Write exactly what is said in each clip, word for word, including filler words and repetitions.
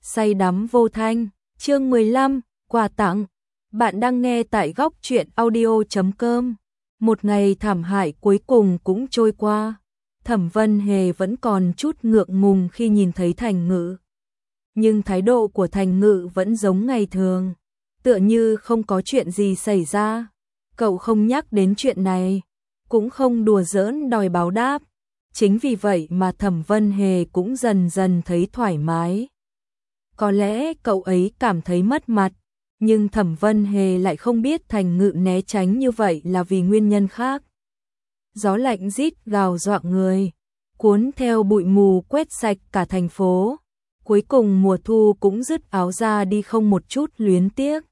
say đắm vô thanh. Chương mười lăm, quà tặng. Bạn đang nghe tại góc truyện audio chấm com. Một ngày thảm hại cuối cùng cũng trôi qua. Thẩm Vân Hề vẫn còn chút ngượng ngùng khi nhìn thấy Thành Ngự. Nhưng thái độ của Thành Ngự vẫn giống ngày thường, tựa như không có chuyện gì xảy ra. Cậu không nhắc đến chuyện này, cũng không đùa giỡn đòi báo đáp. Chính vì vậy mà Thẩm Vân Hề cũng dần dần thấy thoải mái. Có lẽ cậu ấy cảm thấy mất mặt, nhưng Thẩm Vân Hề lại không biết Thành Ngự né tránh như vậy là vì nguyên nhân khác. Gió lạnh rít gào dọa người, cuốn theo bụi mù quét sạch cả thành phố. Cuối cùng mùa thu cũng dứt áo ra đi không một chút luyến tiếc.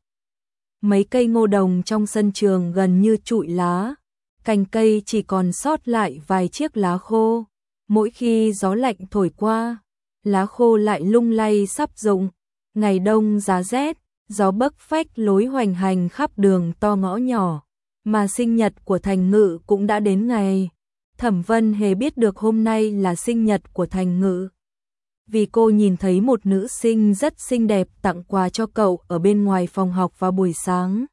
Mấy cây ngô đồng trong sân trường gần như trụi lá, cành cây chỉ còn sót lại vài chiếc lá khô. Mỗi khi gió lạnh thổi qua, lá khô lại lung lay sắp rụng. Ngày đông giá rét, gió bấc phách lối hoành hành khắp đường to ngõ nhỏ, mà sinh nhật của Thành Ngự cũng đã đến ngày. Thẩm Vân Hề biết được hôm nay là sinh nhật của Thành Ngự, vì cô nhìn thấy một nữ sinh rất xinh đẹp tặng quà cho cậu ở bên ngoài phòng học vào buổi sáng.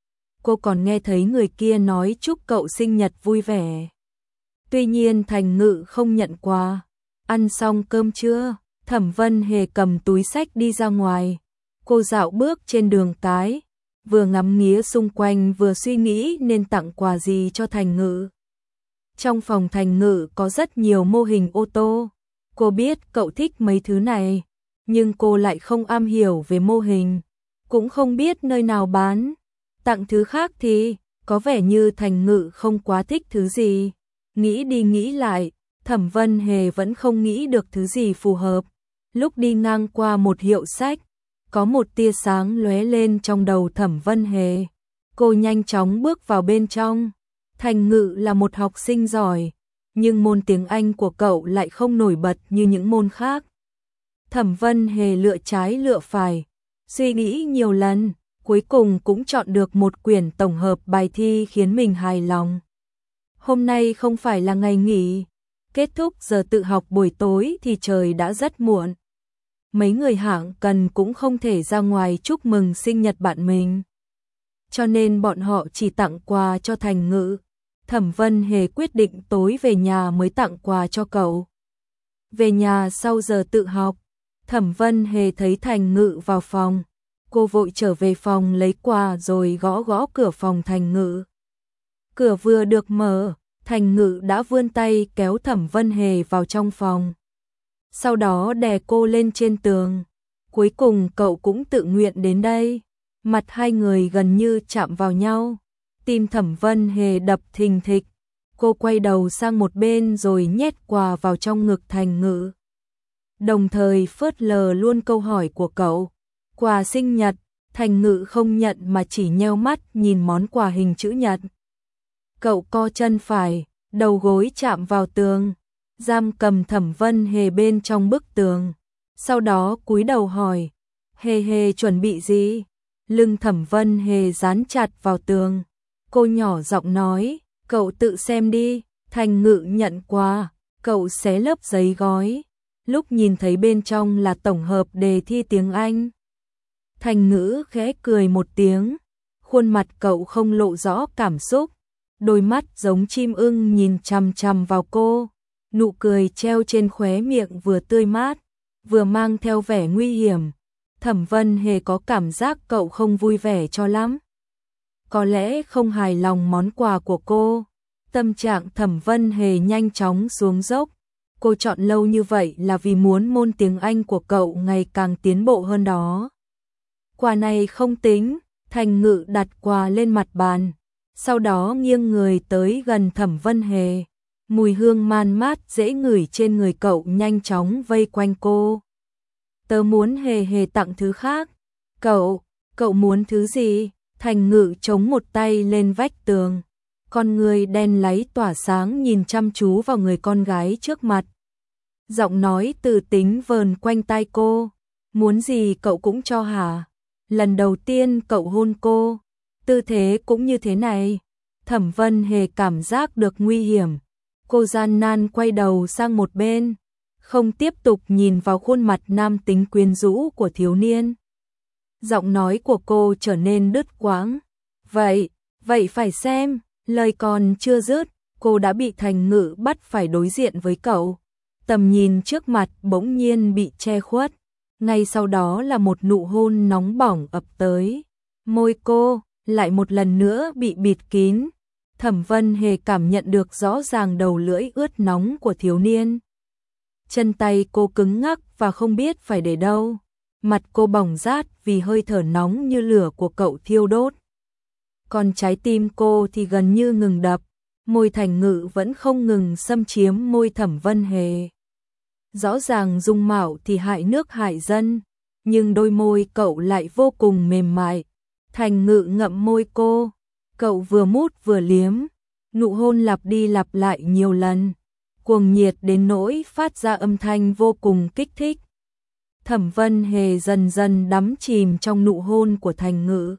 Cô còn nghe thấy người kia nói chúc cậu sinh nhật vui vẻ. Tuy nhiên Thành Ngự không nhận quà. Ăn xong cơm trưa, Thẩm Vân Hề cầm túi xách đi ra ngoài. Cô dạo bước trên đường cái, vừa ngắm nghía xung quanh vừa suy nghĩ nên tặng quà gì cho Thành Ngự. Trong phòng Thành Ngự có rất nhiều mô hình ô tô. Cô biết cậu thích mấy thứ này, nhưng cô lại không am hiểu về mô hình, cũng không biết nơi nào bán. Tặng thứ khác thì có vẻ như Thành Ngự không quá thích thứ gì. Nghĩ đi nghĩ lại, Thẩm Vân Hề vẫn không nghĩ được thứ gì phù hợp. Lúc đi ngang qua một hiệu sách, có một tia sáng lóe lên trong đầu Thẩm Vân Hề. Cô nhanh chóng bước vào bên trong. Thành Ngự là một học sinh giỏi, nhưng môn tiếng Anh của cậu lại không nổi bật như những môn khác. Thẩm Vân Hề lựa trái lựa phải, suy nghĩ nhiều lần, cuối cùng cũng chọn được một quyển tổng hợp bài thi khiến mình hài lòng. Hôm nay không phải là ngày nghỉ, kết thúc giờ tự học buổi tối thì trời đã rất muộn. Mấy người hạng cần cũng không thể ra ngoài chúc mừng sinh nhật bạn mình, cho nên bọn họ chỉ tặng quà cho Thành Ngự. Thẩm Vân Hề quyết định tối về nhà mới tặng quà cho cậu. Về nhà sau giờ tự học, Thẩm Vân Hề thấy Thành Ngự vào phòng. Cô vội trở về phòng lấy quà rồi gõ gõ cửa phòng Thành Ngự. Cửa vừa được mở, Thành Ngự đã vươn tay kéo Thẩm Vân Hề vào trong phòng. Sau đó đè cô lên trên tường. Cuối cùng cậu cũng tự nguyện đến đây. Mặt hai người gần như chạm vào nhau. Tim Thẩm Vân Hề đập thình thịch. Cô quay đầu sang một bên rồi nhét quà vào trong ngực Thành Ngự, đồng thời phớt lờ luôn câu hỏi của cậu. Quà sinh nhật. Thành Ngự không nhận mà chỉ nheo mắt nhìn món quà hình chữ nhật. Cậu co chân phải, đầu gối chạm vào tường, giam cầm Thẩm Vân Hề bên trong bức tường. Sau đó cúi đầu hỏi, Hề Hề chuẩn bị gì? Lưng Thẩm Vân Hề dán chặt vào tường. Cô nhỏ giọng nói, cậu tự xem đi. Thành Ngự nhận quà, cậu xé lớp giấy gói. Lúc nhìn thấy bên trong là tổng hợp đề thi tiếng Anh, Thành Ngự khẽ cười một tiếng. Khuôn mặt cậu không lộ rõ cảm xúc, đôi mắt giống chim ưng nhìn chằm chằm vào cô. Nụ cười treo trên khóe miệng vừa tươi mát, vừa mang theo vẻ nguy hiểm. Thẩm Vân Hề có cảm giác cậu không vui vẻ cho lắm. Có lẽ không hài lòng món quà của cô. Tâm trạng Thẩm Vân Hề nhanh chóng xuống dốc. Cô chọn lâu như vậy là vì muốn môn tiếng Anh của cậu ngày càng tiến bộ hơn đó. Quà này không tính. Thành Ngự đặt quà lên mặt bàn, sau đó nghiêng người tới gần Thẩm Vân Hề. Mùi hương man mát dễ ngửi trên người cậu nhanh chóng vây quanh cô. Tớ muốn Hề Hề tặng thứ khác. Cậu, cậu muốn thứ gì? Thành Ngự chống một tay lên vách tường. Con người đen láy tỏa sáng nhìn chăm chú vào người con gái trước mặt. Giọng nói từ tính vờn quanh tai cô. Muốn gì cậu cũng cho hả? Lần đầu tiên cậu hôn cô, tư thế cũng như thế này. Thẩm Vân Hề cảm giác được nguy hiểm. Cô gian nan quay đầu sang một bên. không tiếp tục nhìn vào khuôn mặt nam tính quyến rũ của thiếu niên. Giọng nói của cô trở nên đứt quãng. Vậy, vậy phải xem, lời còn chưa dứt, cô đã bị Thành Ngự bắt phải đối diện với cậu. Tầm nhìn trước mặt bỗng nhiên bị che khuất, ngay sau đó là một nụ hôn nóng bỏng ập tới. Môi cô lại một lần nữa bị bịt kín. Thẩm Vân Hề cảm nhận được rõ ràng đầu lưỡi ướt nóng của thiếu niên. Chân tay cô cứng ngắc và không biết phải để đâu. Mặt cô bỏng rát vì hơi thở nóng như lửa của cậu thiêu đốt. Còn trái tim cô thì gần như ngừng đập. Môi Thành Ngự vẫn không ngừng xâm chiếm môi Thẩm Vân Hề. Rõ ràng dung mạo thì hại nước hại dân, nhưng đôi môi cậu lại vô cùng mềm mại. Thành Ngự ngậm môi cô, cậu vừa mút vừa liếm, nụ hôn lặp đi lặp lại nhiều lần, cuồng nhiệt đến nỗi phát ra âm thanh vô cùng kích thích. Thẩm Vân Hề dần dần đắm chìm trong nụ hôn của Thành Ngự.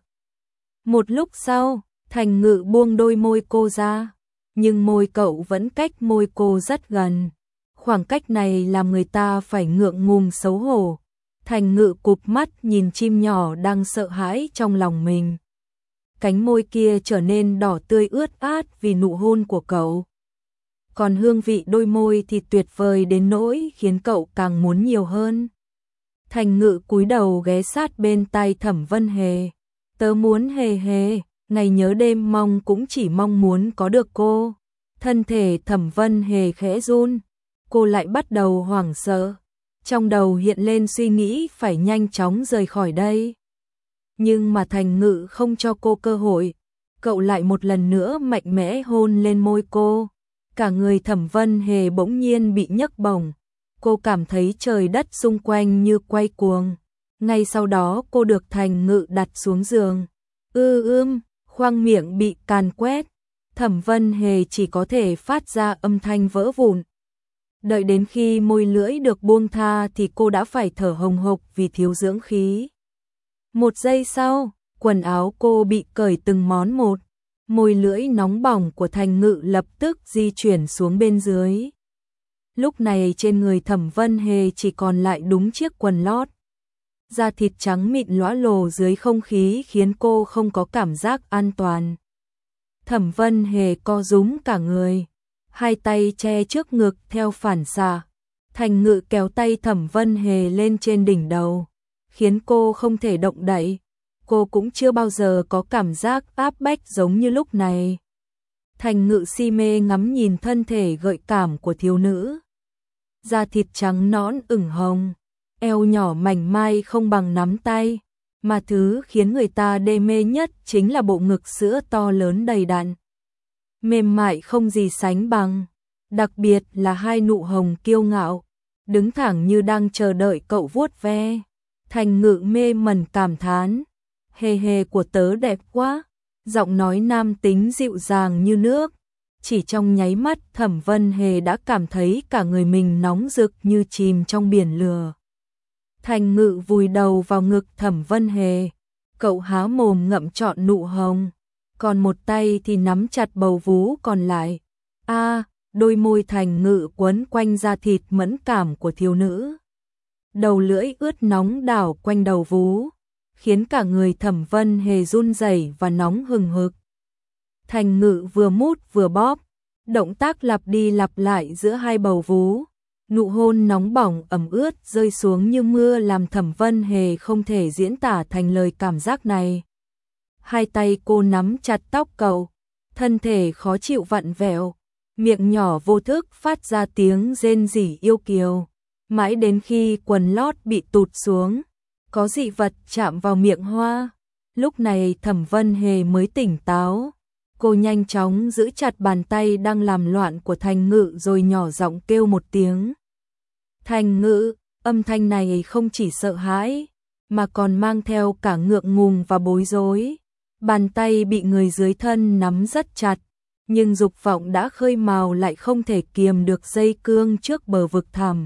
Một lúc sau, Thành Ngự buông đôi môi cô ra, nhưng môi cậu vẫn cách môi cô rất gần. Khoảng cách này làm người ta phải ngượng ngùng xấu hổ. Thành Ngự cụp mắt nhìn chim nhỏ đang sợ hãi trong lòng mình. Cánh môi kia trở nên đỏ tươi ướt át vì nụ hôn của cậu. Còn hương vị đôi môi thì tuyệt vời đến nỗi khiến cậu càng muốn nhiều hơn. Thành Ngự cúi đầu ghé sát bên tai Thẩm Vân Hề. Tớ muốn Hề Hề, ngày nhớ đêm mong cũng chỉ mong muốn có được cô. Thân thể Thẩm Vân Hề khẽ run. Cô lại bắt đầu hoảng sợ. Trong đầu hiện lên suy nghĩ phải nhanh chóng rời khỏi đây. Nhưng mà Thành Ngự không cho cô cơ hội. Cậu lại một lần nữa mạnh mẽ hôn lên môi cô. Cả người Thẩm Vân Hề bỗng nhiên bị nhấc bổng. Cô cảm thấy trời đất xung quanh như quay cuồng. Ngay sau đó cô được Thành Ngự đặt xuống giường. Ư ưm, khoang miệng bị càn quét. Thẩm Vân Hề chỉ có thể phát ra âm thanh vỡ vụn. Đợi đến khi môi lưỡi được buông tha thì cô đã phải thở hồng hộc vì thiếu dưỡng khí. Một giây sau, quần áo cô bị cởi từng món một. Môi lưỡi nóng bỏng của Thành Ngự lập tức di chuyển xuống bên dưới. Lúc này trên người Thẩm Vân Hề chỉ còn lại đúng chiếc quần lót. Da thịt trắng mịn lóa lồ dưới không khí khiến cô không có cảm giác an toàn. Thẩm Vân Hề co rúm cả người. Hai tay che trước ngực theo phản xạ. Thành Ngự kéo tay Thẩm Vân Hề lên trên đỉnh đầu, khiến cô không thể động đậy. Cô cũng chưa bao giờ có cảm giác áp bách giống như lúc này. Thành Ngự si mê ngắm nhìn thân thể gợi cảm của thiếu nữ. Da thịt trắng nõn ửng hồng, eo nhỏ mảnh mai không bằng nắm tay, mà thứ khiến người ta đê mê nhất chính là bộ ngực sữa to lớn đầy đặn. Mềm mại không gì sánh bằng, đặc biệt là hai nụ hồng kiêu ngạo, đứng thẳng như đang chờ đợi cậu vuốt ve. Thành Ngự mê mẩn cảm thán, Hề Hề của tớ đẹp quá, giọng nói nam tính dịu dàng như nước. Chỉ trong nháy mắt Thẩm Vân Hề đã cảm thấy cả người mình nóng rực như chìm trong biển lửa. Thành Ngự vùi đầu vào ngực Thẩm Vân Hề, cậu há mồm ngậm trọn nụ hồng, còn một tay thì nắm chặt bầu vú còn lại. A, à, đôi môi Thành Ngự quấn quanh da thịt mẫn cảm của thiếu nữ. Đầu lưỡi ướt nóng đảo quanh đầu vú, khiến cả người Thẩm Vân Hề run rẩy và nóng hừng hực. Thành Ngự vừa mút vừa bóp, động tác lặp đi lặp lại giữa hai bầu vú. Nụ hôn nóng bỏng ẩm ướt rơi xuống như mưa làm Thẩm Vân Hề không thể diễn tả thành lời cảm giác này. Hai tay cô nắm chặt tóc cậu, thân thể khó chịu vặn vẹo, miệng nhỏ vô thức phát ra tiếng rên rỉ yêu kiều. Mãi đến khi quần lót bị tụt xuống, có dị vật chạm vào miệng hoa. Lúc này Thẩm Vân Hề mới tỉnh táo. Cô nhanh chóng giữ chặt bàn tay đang làm loạn của Thành Ngự rồi nhỏ giọng kêu một tiếng. Thành Ngự, âm thanh này không chỉ sợ hãi, mà còn mang theo cả ngượng ngùng và bối rối. Bàn tay bị người dưới thân nắm rất chặt, nhưng dục vọng đã khơi mào lại không thể kiềm được dây cương trước bờ vực thẳm.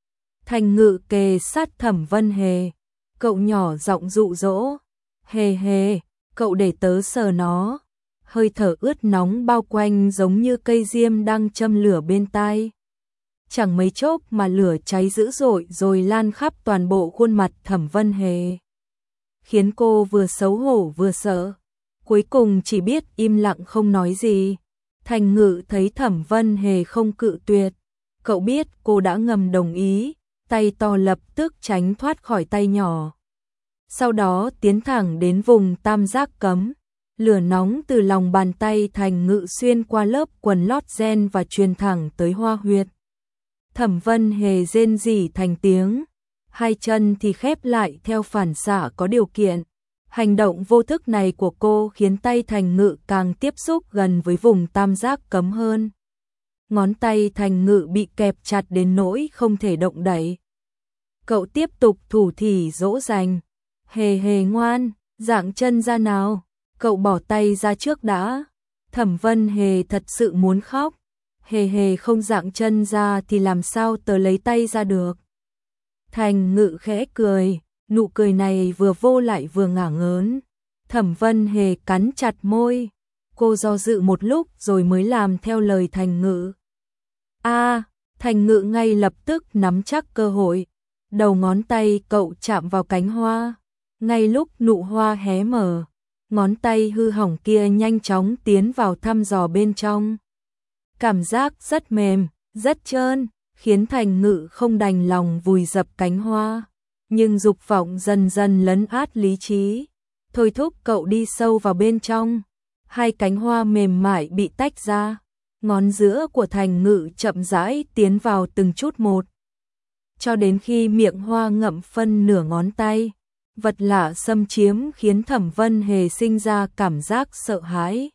Thành Ngự kề sát Thẩm Vân Hề, cậu nhỏ giọng dụ dỗ. Hề Hề, cậu để tớ sờ nó. Hơi thở ướt nóng bao quanh giống như cây diêm đang châm lửa bên tai. chẳng mấy chốc mà lửa cháy dữ dội rồi lan khắp toàn bộ khuôn mặt Thẩm Vân Hề. Khiến cô vừa xấu hổ vừa sợ, cuối cùng chỉ biết im lặng không nói gì. Thành Ngự thấy Thẩm Vân Hề không cự tuyệt, cậu biết cô đã ngầm đồng ý, tay to lập tức tránh thoát khỏi tay nhỏ. Sau đó tiến thẳng đến vùng tam giác cấm, lửa nóng từ lòng bàn tay Thành Ngự xuyên qua lớp quần lót ren và truyền thẳng tới hoa huyệt. Thẩm Vân Hề rên rỉ thành tiếng, hai chân thì khép lại theo phản xạ có điều kiện. Hành động vô thức này của cô khiến tay Thành Ngự càng tiếp xúc gần với vùng tam giác cấm hơn. Ngón tay Thành Ngự bị kẹp chặt đến nỗi không thể động đậy. Cậu tiếp tục thủ thỉ dỗ dành. Hề Hề ngoan, dạng chân ra nào, cậu bỏ tay ra trước đã. Thẩm Vân Hề thật sự muốn khóc. Hề Hề không dạng chân ra thì làm sao tớ lấy tay ra được. Thành Ngự khẽ cười, nụ cười này vừa vô lại vừa ngả ngớn. Thẩm Vân Hề cắn chặt môi, cô do dự một lúc rồi mới làm theo lời Thành Ngự. A, à, Thành Ngự ngay lập tức nắm chắc cơ hội. Đầu ngón tay cậu chạm vào cánh hoa, ngay lúc nụ hoa hé mở, ngón tay hư hỏng kia nhanh chóng tiến vào thăm dò bên trong. Cảm giác rất mềm, rất trơn, khiến Thành Ngự không đành lòng vùi dập cánh hoa, nhưng dục vọng dần dần lấn át lý trí, thôi thúc cậu đi sâu vào bên trong. Hai cánh hoa mềm mại bị tách ra, ngón giữa của Thành Ngự chậm rãi tiến vào từng chút một, cho đến khi miệng hoa ngậm phân nửa ngón tay. Vật lạ xâm chiếm khiến Thẩm Vân Hề sinh ra cảm giác sợ hãi.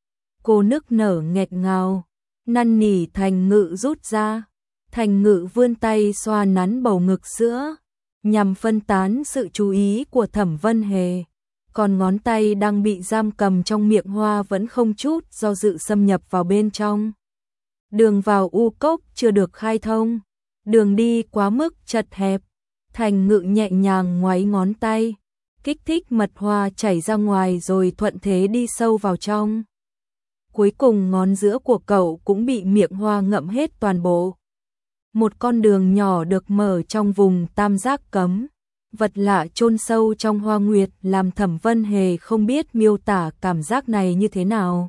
Cô nức nở nghẹt ngào, năn nỉ Thành Ngự rút ra. Thành Ngự vươn tay xoa nắn bầu ngực sữa, nhằm phân tán sự chú ý của Thẩm Vân Hề. Còn ngón tay đang bị giam cầm trong miệng hoa vẫn không chút do dự xâm nhập vào bên trong. Đường vào u cốc chưa được khai thông, đường đi quá mức chật hẹp. Thành Ngự nhẹ nhàng ngoáy ngón tay, kích thích mật hoa chảy ra ngoài rồi thuận thế đi sâu vào trong. Cuối cùng ngón giữa của cậu cũng bị miệng hoa ngậm hết toàn bộ. Một con đường nhỏ được mở trong vùng tam giác cấm. Vật lạ chôn sâu trong hoa nguyệt làm Thẩm Vân Hề không biết miêu tả cảm giác này như thế nào.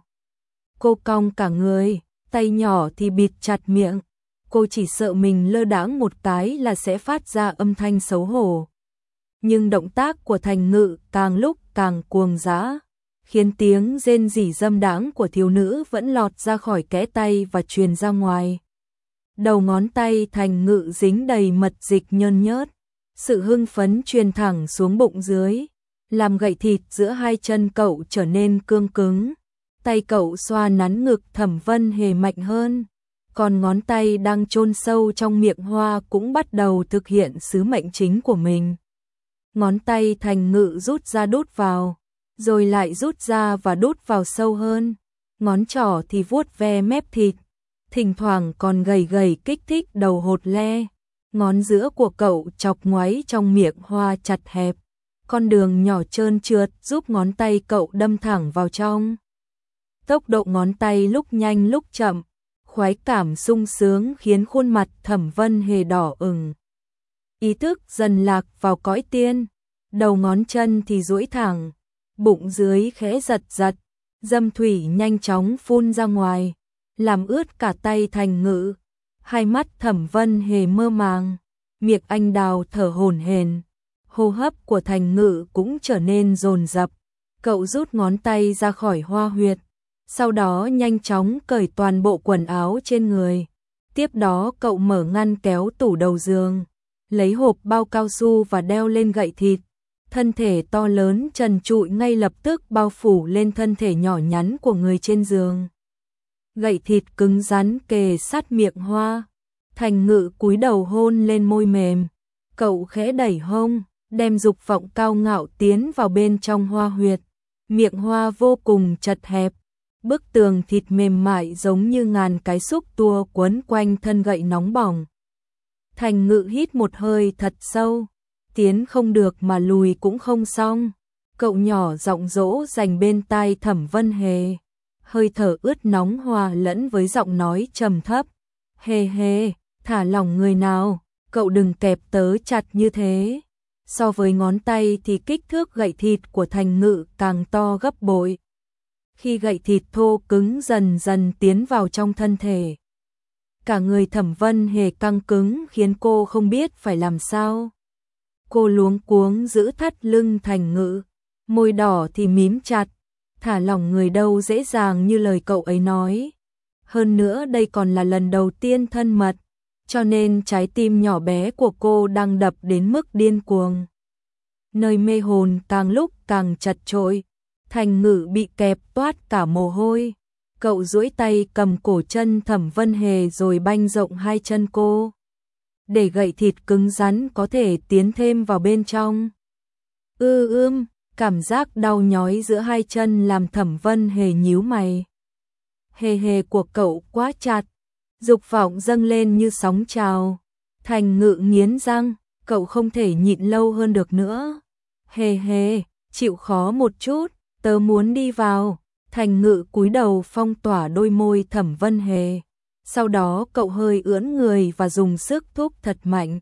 Cô cong cả người, tay nhỏ thì bịt chặt miệng. Cô chỉ sợ mình lơ đãng một cái là sẽ phát ra âm thanh xấu hổ. Nhưng động tác của Thành Ngự càng lúc càng cuồng dã, khiến tiếng rên rỉ dâm đãng của thiếu nữ vẫn lọt ra khỏi kẽ tay và truyền ra ngoài. Đầu ngón tay Thành Ngự dính đầy mật dịch nhơn nhớt, sự hưng phấn truyền thẳng xuống bụng dưới, làm gậy thịt giữa hai chân cậu trở nên cương cứng. Tay cậu xoa nắn ngực Thẩm Vân Hề mạnh hơn, còn ngón tay đang chôn sâu trong miệng hoa cũng bắt đầu thực hiện sứ mệnh chính của mình. Ngón tay Thành Ngự rút ra đút vào, rồi lại rút ra và đút vào sâu hơn. Ngón trỏ thì vuốt ve mép thịt, thỉnh thoảng còn gầy gầy kích thích đầu hột le. Ngón giữa của cậu chọc ngoáy trong miệng hoa chặt hẹp, con đường nhỏ trơn trượt giúp ngón tay cậu đâm thẳng vào trong. Tốc độ ngón tay lúc nhanh lúc chậm, khoái cảm sung sướng khiến khuôn mặt Thẩm Vân Hề đỏ ửng. Ý thức dần lạc vào cõi tiên, đầu ngón chân thì duỗi thẳng, bụng dưới khẽ giật giật, dâm thủy nhanh chóng phun ra ngoài, làm ướt cả tay Thành Ngự. Hai mắt Thẩm Vân Hề mơ màng, miệng anh đào thở hổn hển, hô hấp của Thành Ngự cũng trở nên dồn dập. Cậu rút ngón tay ra khỏi hoa huyệt, sau đó nhanh chóng cởi toàn bộ quần áo trên người. Tiếp đó cậu mở ngăn kéo tủ đầu giường, lấy hộp bao cao su và đeo lên gậy thịt. Thân thể to lớn trần trụi ngay lập tức bao phủ lên thân thể nhỏ nhắn của người trên giường. Gậy thịt cứng rắn kề sát miệng hoa. Thành Ngự cúi đầu hôn lên môi mềm. Cậu khẽ đẩy hông, đem dục vọng cao ngạo tiến vào bên trong hoa huyệt. Miệng hoa vô cùng chật hẹp. Bức tường thịt mềm mại giống như ngàn cái xúc tua quấn quanh thân gậy nóng bỏng. Thành Ngự hít một hơi thật sâu. Tiến không được mà lùi cũng không xong. Cậu nhỏ giọng dỗ dành bên tai Thẩm Vân Hề. Hơi thở ướt nóng hòa lẫn với giọng nói trầm thấp. Hề hề, thả lỏng người nào, cậu đừng kẹp tớ chặt như thế. So với ngón tay thì kích thước gậy thịt của Thành Ngự càng to gấp bội. Khi gậy thịt thô cứng dần dần tiến vào trong thân thể, cả người Thẩm Vân Hề căng cứng khiến cô không biết phải làm sao. Cô luống cuống giữ thắt lưng Thành Ngự, môi đỏ thì mím chặt, thả lỏng người đâu dễ dàng như lời cậu ấy nói. Hơn nữa đây còn là lần đầu tiên thân mật, cho nên trái tim nhỏ bé của cô đang đập đến mức điên cuồng. Nơi mê hồn càng lúc càng chật chội, Thành Ngự bị kẹp toát cả mồ hôi. Cậu duỗi tay cầm cổ chân Thẩm Vân Hề rồi banh rộng hai chân cô, để gậy thịt cứng rắn có thể tiến thêm vào bên trong. Ư ưm, cảm giác đau nhói giữa hai chân làm Thẩm Vân Hề nhíu mày. Hề hề của cậu quá chặt, dục vọng dâng lên như sóng trào. Thành Ngự nghiến răng, cậu không thể nhịn lâu hơn được nữa. Hề hề, chịu khó một chút, tớ muốn đi vào. Thành Ngự cúi đầu phong tỏa đôi môi Thẩm Vân Hề. Sau đó cậu hơi ưỡn người và dùng sức thúc thật mạnh.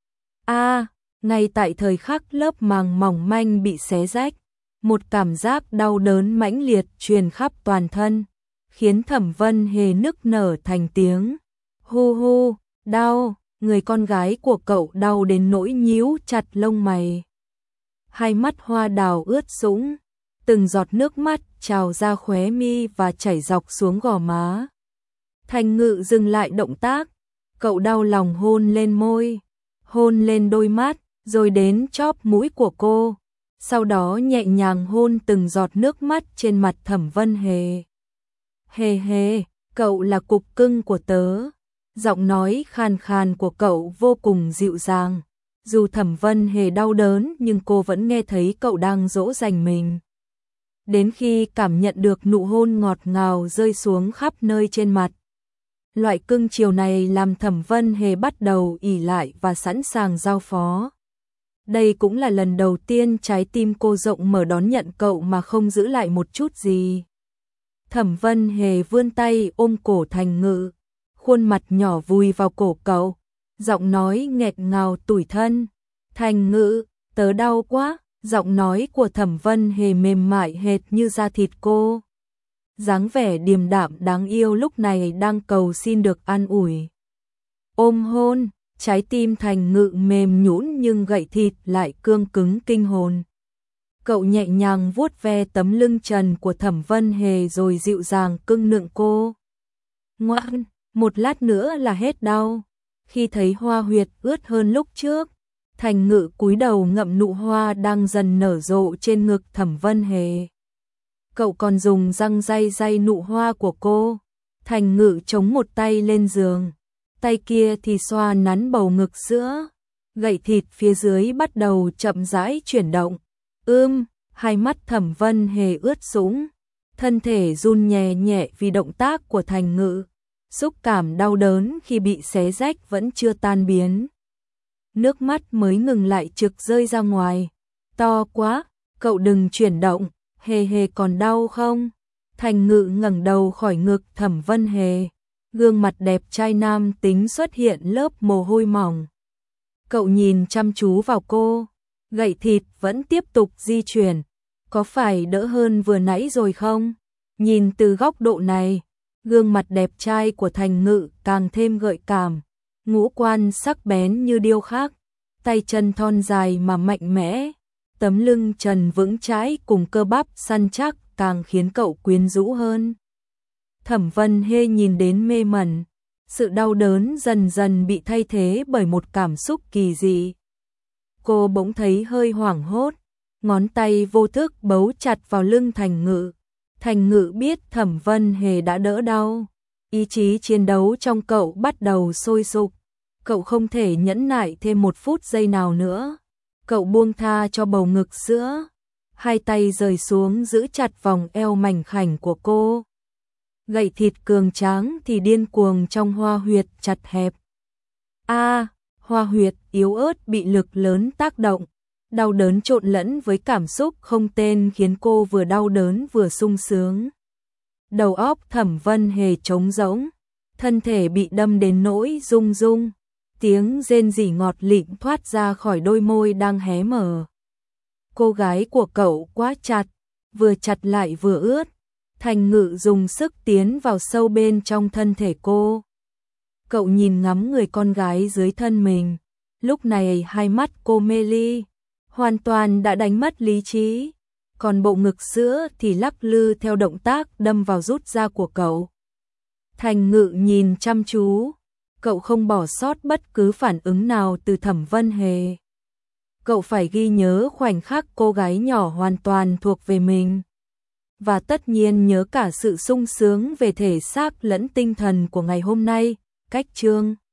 A, à, ngay tại thời khắc lớp màng mỏng manh bị xé rách, một cảm giác đau đớn mãnh liệt truyền khắp toàn thân, khiến Thẩm Vân Hề nức nở thành tiếng. Hu hu, đau, người con gái của cậu đau đến nỗi nhíu chặt lông mày. Hai mắt hoa đào ướt sũng, từng giọt nước mắt trào ra khóe mi và chảy dọc xuống gò má. Thành Ngự dừng lại động tác, cậu đau lòng hôn lên môi, hôn lên đôi mắt, rồi đến chóp mũi của cô, sau đó nhẹ nhàng hôn từng giọt nước mắt trên mặt Thẩm Vân Hề. Hề hề, cậu là cục cưng của tớ. Giọng nói khàn khàn của cậu vô cùng dịu dàng. Dù Thẩm Vân Hề đau đớn nhưng cô vẫn nghe thấy cậu đang dỗ dành mình. Đến khi cảm nhận được nụ hôn ngọt ngào rơi xuống khắp nơi trên mặt, loại cưng chiều này làm Thẩm Vân Hề bắt đầu ỷ lại và sẵn sàng giao phó. Đây cũng là lần đầu tiên trái tim cô rộng mở đón nhận cậu mà không giữ lại một chút gì. Thẩm Vân Hề vươn tay ôm cổ Thành Ngự, khuôn mặt nhỏ vùi vào cổ cậu, giọng nói nghẹt ngào tủi thân. Thành Ngự, tớ đau quá. Giọng nói của Thẩm Vân Hề mềm mại hệt như da thịt cô. Dáng vẻ điềm đạm đáng yêu lúc này đang cầu xin được an ủi. Ôm hôn, trái tim Thành Ngự mềm nhũn nhưng gậy thịt lại cương cứng kinh hồn. Cậu nhẹ nhàng vuốt ve tấm lưng trần của Thẩm Vân Hề rồi dịu dàng cưng nựng cô. Ngoan, một lát nữa là hết đau. Khi thấy hoa huyệt ướt hơn lúc trước, Thành Ngự cúi đầu ngậm nụ hoa đang dần nở rộ trên ngực Thẩm Vân Hề. Cậu còn dùng răng day day nụ hoa của cô. Thành Ngự chống một tay lên giường, tay kia thì xoa nắn bầu ngực sữa. Gậy thịt phía dưới bắt đầu chậm rãi chuyển động. Ưm, hai mắt Thẩm Vân Hề ướt sũng, thân thể run nhẹ nhẹ vì động tác của Thành Ngự. Xúc cảm đau đớn khi bị xé rách vẫn chưa tan biến. Nước mắt mới ngừng lại trực rơi ra ngoài. To quá, cậu đừng chuyển động, hề hề còn đau không? Thành Ngự ngẩng đầu khỏi ngực Thẩm Vân Hề, gương mặt đẹp trai nam tính xuất hiện lớp mồ hôi mỏng. Cậu nhìn chăm chú vào cô, gậy thịt vẫn tiếp tục di chuyển, có phải đỡ hơn vừa nãy rồi không? Nhìn từ góc độ này, gương mặt đẹp trai của Thành Ngự càng thêm gợi cảm. Ngũ quan sắc bén như điêu khắc, tay chân thon dài mà mạnh mẽ, tấm lưng trần vững chãi cùng cơ bắp săn chắc càng khiến cậu quyến rũ hơn. Thẩm Vân Hề nhìn đến mê mẩn, sự đau đớn dần dần bị thay thế bởi một cảm xúc kỳ dị. Cô bỗng thấy hơi hoảng hốt, ngón tay vô thức bấu chặt vào lưng Thành Ngự. Thành Ngự biết Thẩm Vân Hề đã đỡ đau, ý chí chiến đấu trong cậu bắt đầu sôi sục. Cậu không thể nhẫn nại thêm một phút giây nào nữa. Cậu buông tha cho bầu ngực sữa, hai tay rời xuống giữ chặt vòng eo mảnh khảnh của cô. Gậy thịt cường tráng thì điên cuồng trong hoa huyệt chặt hẹp. A, à, hoa huyệt yếu ớt bị lực lớn tác động, đau đớn trộn lẫn với cảm xúc không tên khiến cô vừa đau đớn vừa sung sướng. Đầu óc Thẩm Vân Hề trống rỗng, thân thể bị đâm đến nỗi rung rung. Tiếng rên rỉ ngọt lịm thoát ra khỏi đôi môi đang hé mở. Cô gái của cậu quá chặt, vừa chặt lại vừa ướt. Thành Ngự dùng sức tiến vào sâu bên trong thân thể cô. Cậu nhìn ngắm người con gái dưới thân mình. Lúc này hai mắt cô mê ly, hoàn toàn đã đánh mất lý trí. Còn bộ ngực sữa thì lắc lư theo động tác đâm vào rút da của cậu. Thành Ngự nhìn chăm chú, cậu không bỏ sót bất cứ phản ứng nào từ Thẩm Vân Hề. Cậu phải ghi nhớ khoảnh khắc cô gái nhỏ hoàn toàn thuộc về mình. Và tất nhiên nhớ cả sự sung sướng về thể xác lẫn tinh thần của ngày hôm nay. Cách chương